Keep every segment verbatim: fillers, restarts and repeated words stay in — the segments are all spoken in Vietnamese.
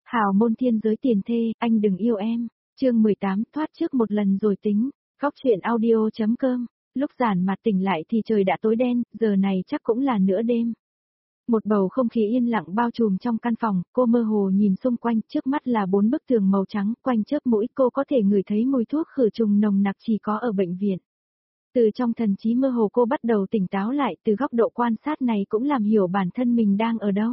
Hào môn thiên giới tiền thê, anh đừng yêu em. Chương mười tám, thoát trước một lần rồi tính. Góc truyện audio chấm com. Lúc Giản Mạt tỉnh lại thì trời đã tối đen, giờ này chắc cũng là nửa đêm. Một bầu không khí yên lặng bao trùm trong căn phòng, cô mơ hồ nhìn xung quanh, trước mắt là bốn bức tường màu trắng, quanh chớp mũi cô có thể ngửi thấy mùi thuốc khử trùng nồng nặc chỉ có ở bệnh viện. Từ trong thần trí mơ hồ cô bắt đầu tỉnh táo lại, từ góc độ quan sát này cũng làm hiểu bản thân mình đang ở đâu.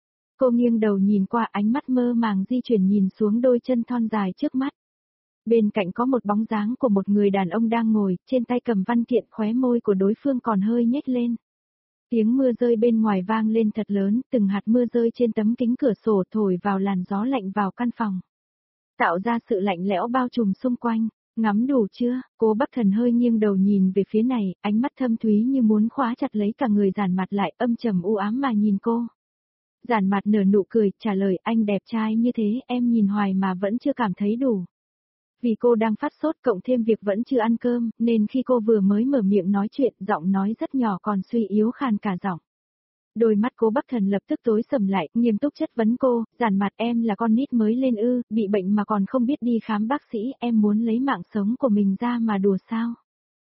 Cô nghiêng đầu nhìn qua, ánh mắt mơ màng di chuyển nhìn xuống đôi chân thon dài trước mắt. Bên cạnh có một bóng dáng của một người đàn ông đang ngồi, trên tay cầm văn kiện, khóe môi của đối phương còn hơi nhếch lên. Tiếng mưa rơi bên ngoài vang lên thật lớn, từng hạt mưa rơi trên tấm kính cửa sổ thổi vào làn gió lạnh vào căn phòng. Tạo ra sự lạnh lẽo bao trùm xung quanh. Ngắm đủ chưa? Cô Bắc Thần hơi nghiêng đầu nhìn về phía này, ánh mắt thâm thúy như muốn khóa chặt lấy cả người Giản Mạt lại, âm trầm u ám mà nhìn cô. Giản Mạt nở nụ cười, trả lời, anh đẹp trai như thế, em nhìn hoài mà vẫn chưa cảm thấy đủ. Vì cô đang phát sốt cộng thêm việc vẫn chưa ăn cơm, nên khi cô vừa mới mở miệng nói chuyện, giọng nói rất nhỏ còn suy yếu khàn cả giọng. Đôi mắt cô Bắc Thần lập tức tối sầm lại, nghiêm túc chất vấn cô, Giản Mạt em là con nít mới lên ư, bị bệnh mà còn không biết đi khám bác sĩ, em muốn lấy mạng sống của mình ra mà đùa sao?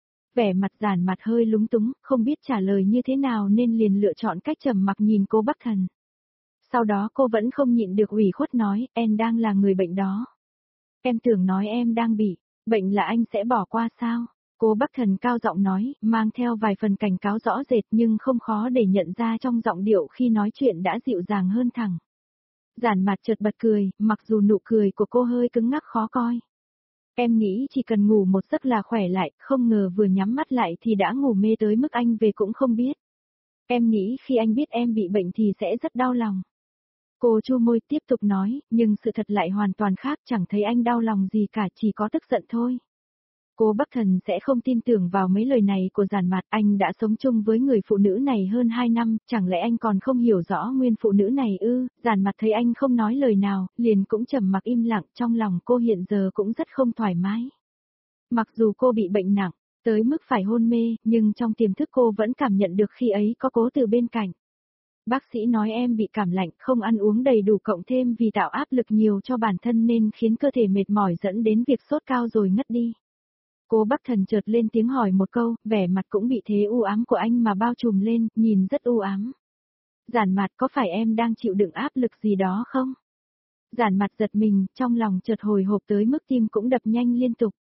Vẻ mặt Giản Mạt hơi lúng túng, không biết trả lời như thế nào nên liền lựa chọn cách trầm mặc nhìn cô Bắc Thần. Sau đó cô vẫn không nhịn được ủy khuất nói, em đang là người bệnh đó. Em tưởng nói em đang bị bệnh là anh sẽ bỏ qua sao? Cô Bắc Thần cao giọng nói, mang theo vài phần cảnh cáo rõ rệt nhưng không khó để nhận ra trong giọng điệu khi nói chuyện đã dịu dàng hơn thẳng. Giản Mạt chợt bật cười, mặc dù nụ cười của cô hơi cứng ngắc khó coi. Em nghĩ chỉ cần ngủ một giấc là khỏe lại, không ngờ vừa nhắm mắt lại thì đã ngủ mê tới mức anh về cũng không biết. Em nghĩ khi anh biết em bị bệnh thì sẽ rất đau lòng. Cô chu môi tiếp tục nói, nhưng sự thật lại hoàn toàn khác, chẳng thấy anh đau lòng gì cả, chỉ có tức giận thôi. Cô Bắc Thần sẽ không tin tưởng vào mấy lời này của Giản Mạt, anh đã sống chung với người phụ nữ này hơn hai năm, chẳng lẽ anh còn không hiểu rõ nguyên phụ nữ này ư? Giản Mạt thấy anh không nói lời nào, liền cũng trầm mặc im lặng, trong lòng cô hiện giờ cũng rất không thoải mái. Mặc dù cô bị bệnh nặng, tới mức phải hôn mê, nhưng trong tiềm thức cô vẫn cảm nhận được khi ấy có Cố Từ bên cạnh. Bác sĩ nói em bị cảm lạnh, không ăn uống đầy đủ cộng thêm vì tạo áp lực nhiều cho bản thân nên khiến cơ thể mệt mỏi dẫn đến việc sốt cao rồi ngất đi. Cô Bắc Thần chợt lên tiếng hỏi một câu, vẻ mặt cũng bị thế u ám của anh mà bao trùm lên, nhìn rất u ám. Giản Mạt, có phải em đang chịu đựng áp lực gì đó không? Giản Mạt giật mình, trong lòng chợt hồi hộp tới mức tim cũng đập nhanh liên tục.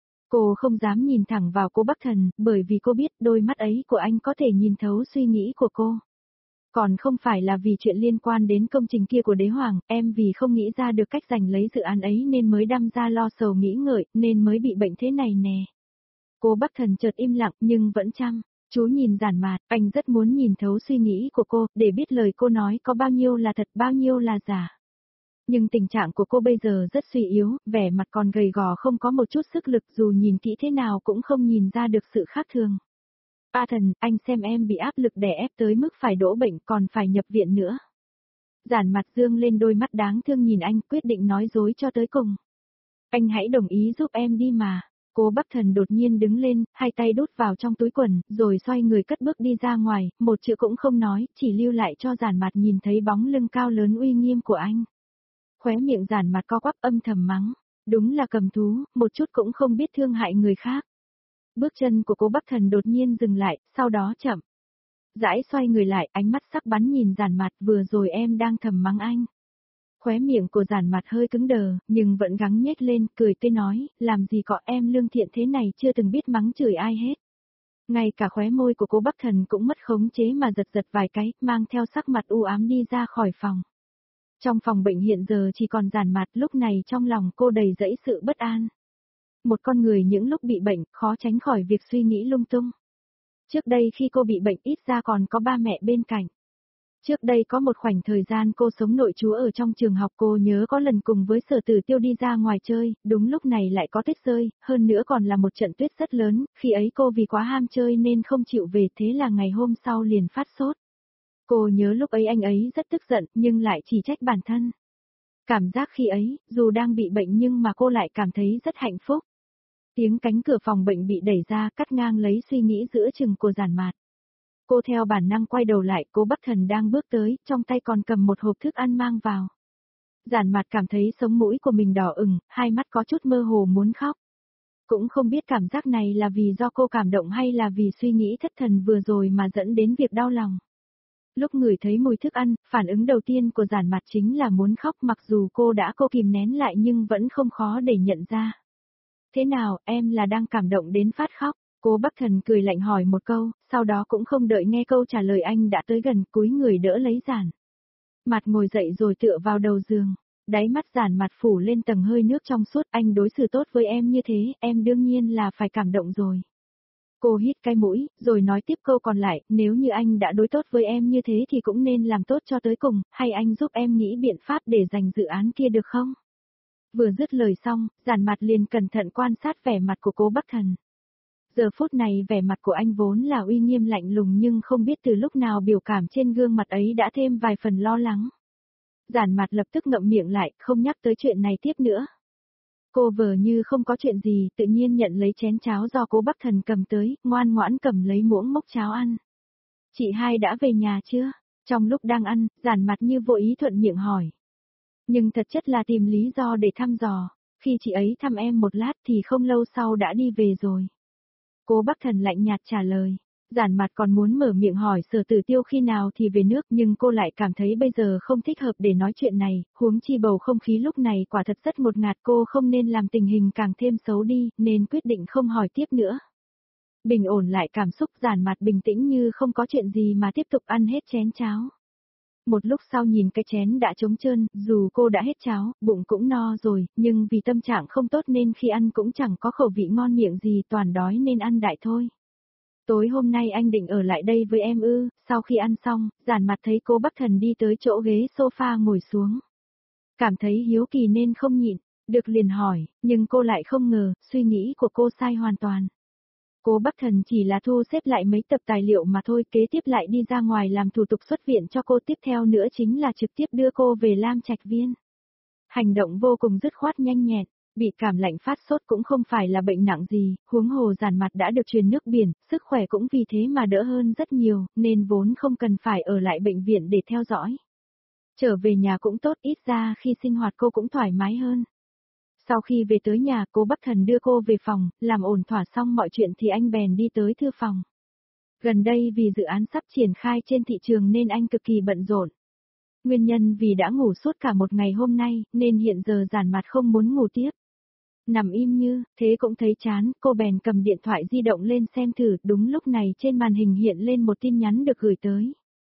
Cô không dám nhìn thẳng vào cô Bắc Thần, bởi vì cô biết đôi mắt ấy của anh có thể nhìn thấu suy nghĩ của cô. Còn không phải là vì chuyện liên quan đến công trình kia của Đế Hoàng, em vì không nghĩ ra được cách giành lấy dự án ấy nên mới đâm ra lo sầu nghĩ ngợi, nên mới bị bệnh thế này nè. Cô Bắc Thần chợt im lặng nhưng vẫn chăm chú nhìn Giản Mạt, anh rất muốn nhìn thấu suy nghĩ của cô, để biết lời cô nói có bao nhiêu là thật, bao nhiêu là giả. Nhưng tình trạng của cô bây giờ rất suy yếu, vẻ mặt còn gầy gò không có một chút sức lực, dù nhìn kỹ thế nào cũng không nhìn ra được sự khác thường. A Thần, anh xem em bị áp lực đè ép tới mức phải đỗ bệnh còn phải nhập viện nữa. Giản Mạt dương lên đôi mắt đáng thương nhìn anh, quyết định nói dối cho tới cùng. Anh hãy đồng ý giúp em đi mà. Cô Bắc Thần đột nhiên đứng lên, hai tay đút vào trong túi quần, rồi xoay người cất bước đi ra ngoài, một chữ cũng không nói, chỉ lưu lại cho Giản Mạt nhìn thấy bóng lưng cao lớn uy nghiêm của anh. Khóe miệng Giản Mạt co quắp âm thầm mắng, đúng là cầm thú, một chút cũng không biết thương hại người khác. Bước chân của cô Bắc Thần đột nhiên dừng lại, sau đó chậm rãi xoay người lại, ánh mắt sắc bắn nhìn Giản Mạt, vừa rồi em đang thầm mắng anh. Khóe miệng của Giản Mạt hơi cứng đờ, nhưng vẫn gắng nhếch lên, cười tươi nói, làm gì có em lương thiện thế này chưa từng biết mắng chửi ai hết. Ngay cả khóe môi của cô Bắc Thần cũng mất khống chế mà giật giật vài cái, mang theo sắc mặt u ám đi ra khỏi phòng. Trong phòng bệnh hiện giờ chỉ còn Giản Mạt, lúc này trong lòng cô đầy dẫy sự bất an. Một con người những lúc bị bệnh, khó tránh khỏi việc suy nghĩ lung tung. Trước đây khi cô bị bệnh ít ra còn có ba mẹ bên cạnh. Trước đây có một khoảnh thời gian cô sống nội trú ở trong trường học, cô nhớ có lần cùng với Sở Tử Tiêu đi ra ngoài chơi, đúng lúc này lại có tuyết rơi, hơn nữa còn là một trận tuyết rất lớn, khi ấy cô vì quá ham chơi nên không chịu về, thế là ngày hôm sau liền phát sốt. Cô nhớ lúc ấy anh ấy rất tức giận nhưng lại chỉ trách bản thân. Cảm giác khi ấy, dù đang bị bệnh nhưng mà cô lại cảm thấy rất hạnh phúc. Tiếng cánh cửa phòng bệnh bị đẩy ra, cắt ngang lấy suy nghĩ giữa chừng của Giản Mạt. Cô theo bản năng quay đầu lại, cô Bắc Thần đang bước tới, trong tay còn cầm một hộp thức ăn mang vào. Giản Mạt cảm thấy sống mũi của mình đỏ ửng, hai mắt có chút mơ hồ muốn khóc. Cũng không biết cảm giác này là vì do cô cảm động hay là vì suy nghĩ thất thần vừa rồi mà dẫn đến việc đau lòng. Lúc ngửi thấy mùi thức ăn, phản ứng đầu tiên của Giản Mạt chính là muốn khóc, mặc dù cô đã cố kìm nén lại nhưng vẫn không khó để nhận ra. Thế nào, em là đang cảm động đến phát khóc? Cố Bắc Thần cười lạnh hỏi một câu, sau đó cũng không đợi nghe câu trả lời anh đã tới gần, cúi người đỡ lấy Giản Mạt ngồi dậy rồi tựa vào đầu giường. Đáy mắt Giản Mạt phủ lên tầng hơi nước trong suốt, anh đối xử tốt với em như thế, em đương nhiên là phải cảm động rồi. Cô hít cái mũi, rồi nói tiếp câu còn lại, nếu như anh đã đối tốt với em như thế thì cũng nên làm tốt cho tới cùng, hay anh giúp em nghĩ biện pháp để giành dự án kia được không? Vừa dứt lời xong, Giản Mạt liền cẩn thận quan sát vẻ mặt của Cố Bắc Thần. Giờ phút này vẻ mặt của anh vốn là uy nghiêm lạnh lùng nhưng không biết từ lúc nào biểu cảm trên gương mặt ấy đã thêm vài phần lo lắng. Giản Mạt lập tức ngậm miệng lại, không nhắc tới chuyện này tiếp nữa. Cô vờ như không có chuyện gì, tự nhiên nhận lấy chén cháo do Cố Bắc Thần cầm tới, ngoan ngoãn cầm lấy muỗng múc cháo ăn. Chị hai đã về nhà chưa? Trong lúc đang ăn, Giản Mạt như vô ý thuận miệng hỏi. Nhưng thật chất là tìm lý do để thăm dò, khi chị ấy thăm em một lát thì không lâu sau đã đi về rồi. Cố Bắc Thần lạnh nhạt trả lời. Giản Mạt còn muốn mở miệng hỏi Sở Tử Tiêu khi nào thì về nước nhưng cô lại cảm thấy bây giờ không thích hợp để nói chuyện này, huống chi bầu không khí lúc này quả thật rất ngột ngạt, cô không nên làm tình hình càng thêm xấu đi, nên quyết định không hỏi tiếp nữa. Bình ổn lại cảm xúc, Giản Mạt bình tĩnh như không có chuyện gì mà tiếp tục ăn hết chén cháo. Một lúc sau nhìn cái chén đã trống trơn, dù cô đã hết cháo, bụng cũng no rồi, nhưng vì tâm trạng không tốt nên khi ăn cũng chẳng có khẩu vị ngon miệng gì, toàn đói nên ăn đại thôi. Tối hôm nay anh định ở lại đây với em ư? Sau khi ăn xong, Giản Mạt thấy Cố Bắc Thần đi tới chỗ ghế sofa ngồi xuống. Cảm thấy hiếu kỳ nên không nhịn, được liền hỏi, nhưng cô lại không ngờ, suy nghĩ của cô sai hoàn toàn. Cố Bắc Thần chỉ là thu xếp lại mấy tập tài liệu mà thôi, kế tiếp lại đi ra ngoài làm thủ tục xuất viện cho cô, tiếp theo nữa chính là trực tiếp đưa cô về Lam Trạch Viên. Hành động vô cùng dứt khoát nhanh nhẹn. Bị cảm lạnh phát sốt cũng không phải là bệnh nặng gì, huống hồ Giản Mạt đã được truyền nước biển, sức khỏe cũng vì thế mà đỡ hơn rất nhiều, nên vốn không cần phải ở lại bệnh viện để theo dõi. Trở về nhà cũng tốt, ít ra khi sinh hoạt cô cũng thoải mái hơn. Sau khi về tới nhà, Cố Bắc Thần đưa cô về phòng, làm ổn thỏa xong mọi chuyện thì anh bèn đi tới thư phòng. Gần đây vì dự án sắp triển khai trên thị trường nên anh cực kỳ bận rộn. Nguyên nhân vì đã ngủ suốt cả một ngày hôm nay, nên hiện giờ Giản Mạt không muốn ngủ tiếp. Nằm im như, thế cũng thấy chán, cô bèn cầm điện thoại di động lên xem thử, đúng lúc này trên màn hình hiện lên một tin nhắn được gửi tới.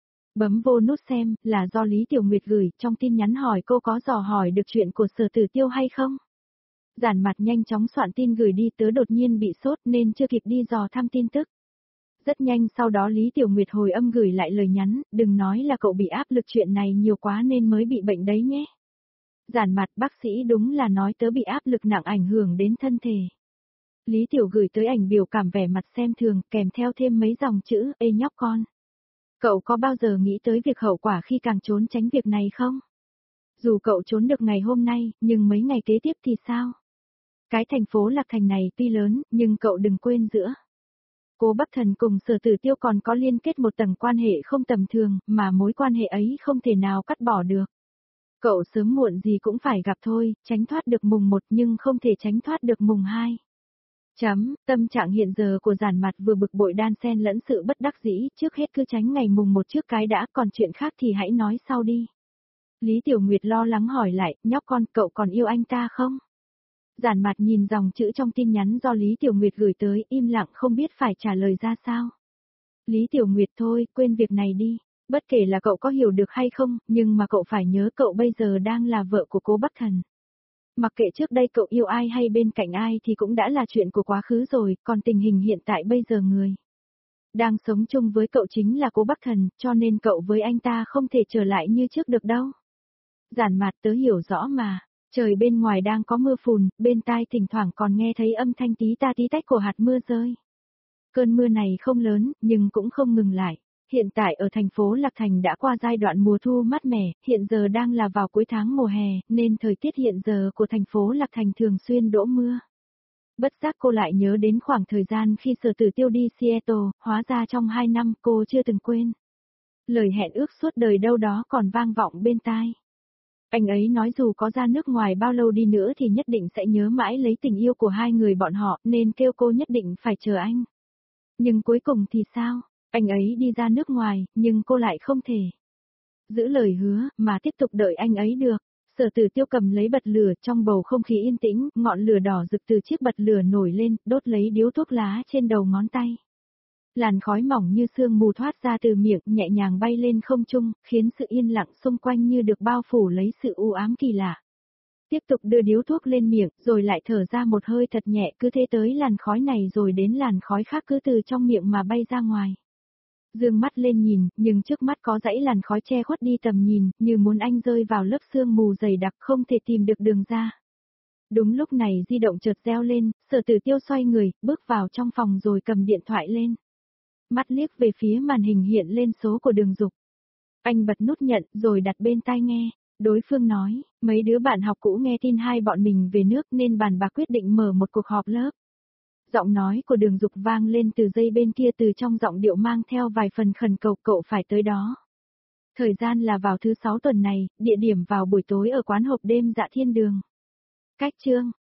Bấm vô nút xem, là do Lý Tiểu Nguyệt gửi, trong tin nhắn hỏi cô có dò hỏi được chuyện của Sở Tử Tiêu hay không. Giản Mạt nhanh chóng soạn tin gửi đi, tớ đột nhiên bị sốt nên chưa kịp đi dò thăm tin tức. Rất nhanh sau đó Lý Tiểu Nguyệt hồi âm gửi lại lời nhắn, đừng nói là cậu bị áp lực chuyện này nhiều quá nên mới bị bệnh đấy nhé. Giản Mạt, bác sĩ đúng là nói tớ bị áp lực nặng ảnh hưởng đến thân thể. Lý Tiểu gửi tới ảnh biểu cảm vẻ mặt xem thường, kèm theo thêm mấy dòng chữ, ê nhóc con. Cậu có bao giờ nghĩ tới việc hậu quả khi càng trốn tránh việc này không? Dù cậu trốn được ngày hôm nay, nhưng mấy ngày kế tiếp thì sao? Cái thành phố Lạc Thành này tuy lớn, nhưng cậu đừng quên giữa. Cố Bắc Thần cùng Sở Tử Tiêu còn có liên kết một tầng quan hệ không tầm thường, mà mối quan hệ ấy không thể nào cắt bỏ được. Cậu sớm muộn gì cũng phải gặp thôi, tránh thoát được mùng một nhưng không thể tránh thoát được mùng hai. Chấm, tâm trạng hiện giờ của Giản Mạt vừa bực bội đan xen lẫn sự bất đắc dĩ, trước hết cứ tránh ngày mùng một trước cái đã, còn chuyện khác thì hãy nói sau đi. Lý Tiểu Nguyệt lo lắng hỏi lại, nhóc con, cậu còn yêu anh ta không? Giản Mạt nhìn dòng chữ trong tin nhắn do Lý Tiểu Nguyệt gửi tới, im lặng không biết phải trả lời ra sao. Lý Tiểu Nguyệt thôi, quên việc này đi. Bất kể là cậu có hiểu được hay không, nhưng mà cậu phải nhớ cậu bây giờ đang là vợ của Cố Bắc Thần. Mặc kệ trước đây cậu yêu ai hay bên cạnh ai thì cũng đã là chuyện của quá khứ rồi, còn tình hình hiện tại bây giờ người đang sống chung với cậu chính là Cố Bắc Thần, cho nên cậu với anh ta không thể trở lại như trước được đâu. Giản Mạt, tớ hiểu rõ mà, trời bên ngoài đang có mưa phùn, bên tai thỉnh thoảng còn nghe thấy âm thanh tí ta tí tách của hạt mưa rơi. Cơn mưa này không lớn, nhưng cũng không ngừng lại. Hiện tại ở thành phố Lạc Thành đã qua giai đoạn mùa thu mát mẻ, hiện giờ đang là vào cuối tháng mùa hè, nên thời tiết hiện giờ của thành phố Lạc Thành thường xuyên đổ mưa. Bất giác cô lại nhớ đến khoảng thời gian khi Sở Tử Tiêu đi Seattle, hóa ra trong hai năm cô chưa từng quên. Lời hẹn ước suốt đời đâu đó còn vang vọng bên tai. Anh ấy nói dù có ra nước ngoài bao lâu đi nữa thì nhất định sẽ nhớ mãi lấy tình yêu của hai người bọn họ nên kêu cô nhất định phải chờ anh. Nhưng cuối cùng thì sao? Anh ấy đi ra nước ngoài, nhưng cô lại không thể giữ lời hứa mà tiếp tục đợi anh ấy được. Sở Tử Tiêu cầm lấy bật lửa, trong bầu không khí yên tĩnh, ngọn lửa đỏ rực từ chiếc bật lửa nổi lên, đốt lấy điếu thuốc lá trên đầu ngón tay. Làn khói mỏng như sương mù thoát ra từ miệng, nhẹ nhàng bay lên không trung, khiến sự yên lặng xung quanh như được bao phủ lấy sự u ám kỳ lạ. Tiếp tục đưa điếu thuốc lên miệng, rồi lại thở ra một hơi thật nhẹ, cứ thế tới làn khói này rồi đến làn khói khác cứ từ trong miệng mà bay ra ngoài. Dương mắt lên nhìn, nhưng trước mắt có dãy làn khói che khuất đi tầm nhìn, như muốn anh rơi vào lớp sương mù dày đặc không thể tìm được đường ra. Đúng lúc này di động chợt reo lên, Sở Tử Tiêu xoay người, bước vào trong phòng rồi cầm điện thoại lên. Mắt liếc về phía màn hình hiện lên số của Đường Dục. Anh bật nút nhận rồi đặt bên tai nghe. Đối phương nói, mấy đứa bạn học cũ nghe tin hai bọn mình về nước nên bàn bạc quyết định mở một cuộc họp lớp. Giọng nói của Đường Dục vang lên từ dây bên kia, từ trong giọng điệu mang theo vài phần khẩn cầu cậu phải tới đó. Thời gian là vào thứ sáu tuần này, địa điểm vào buổi tối ở quán hộp đêm Dạ Thiên Đường. Cách chương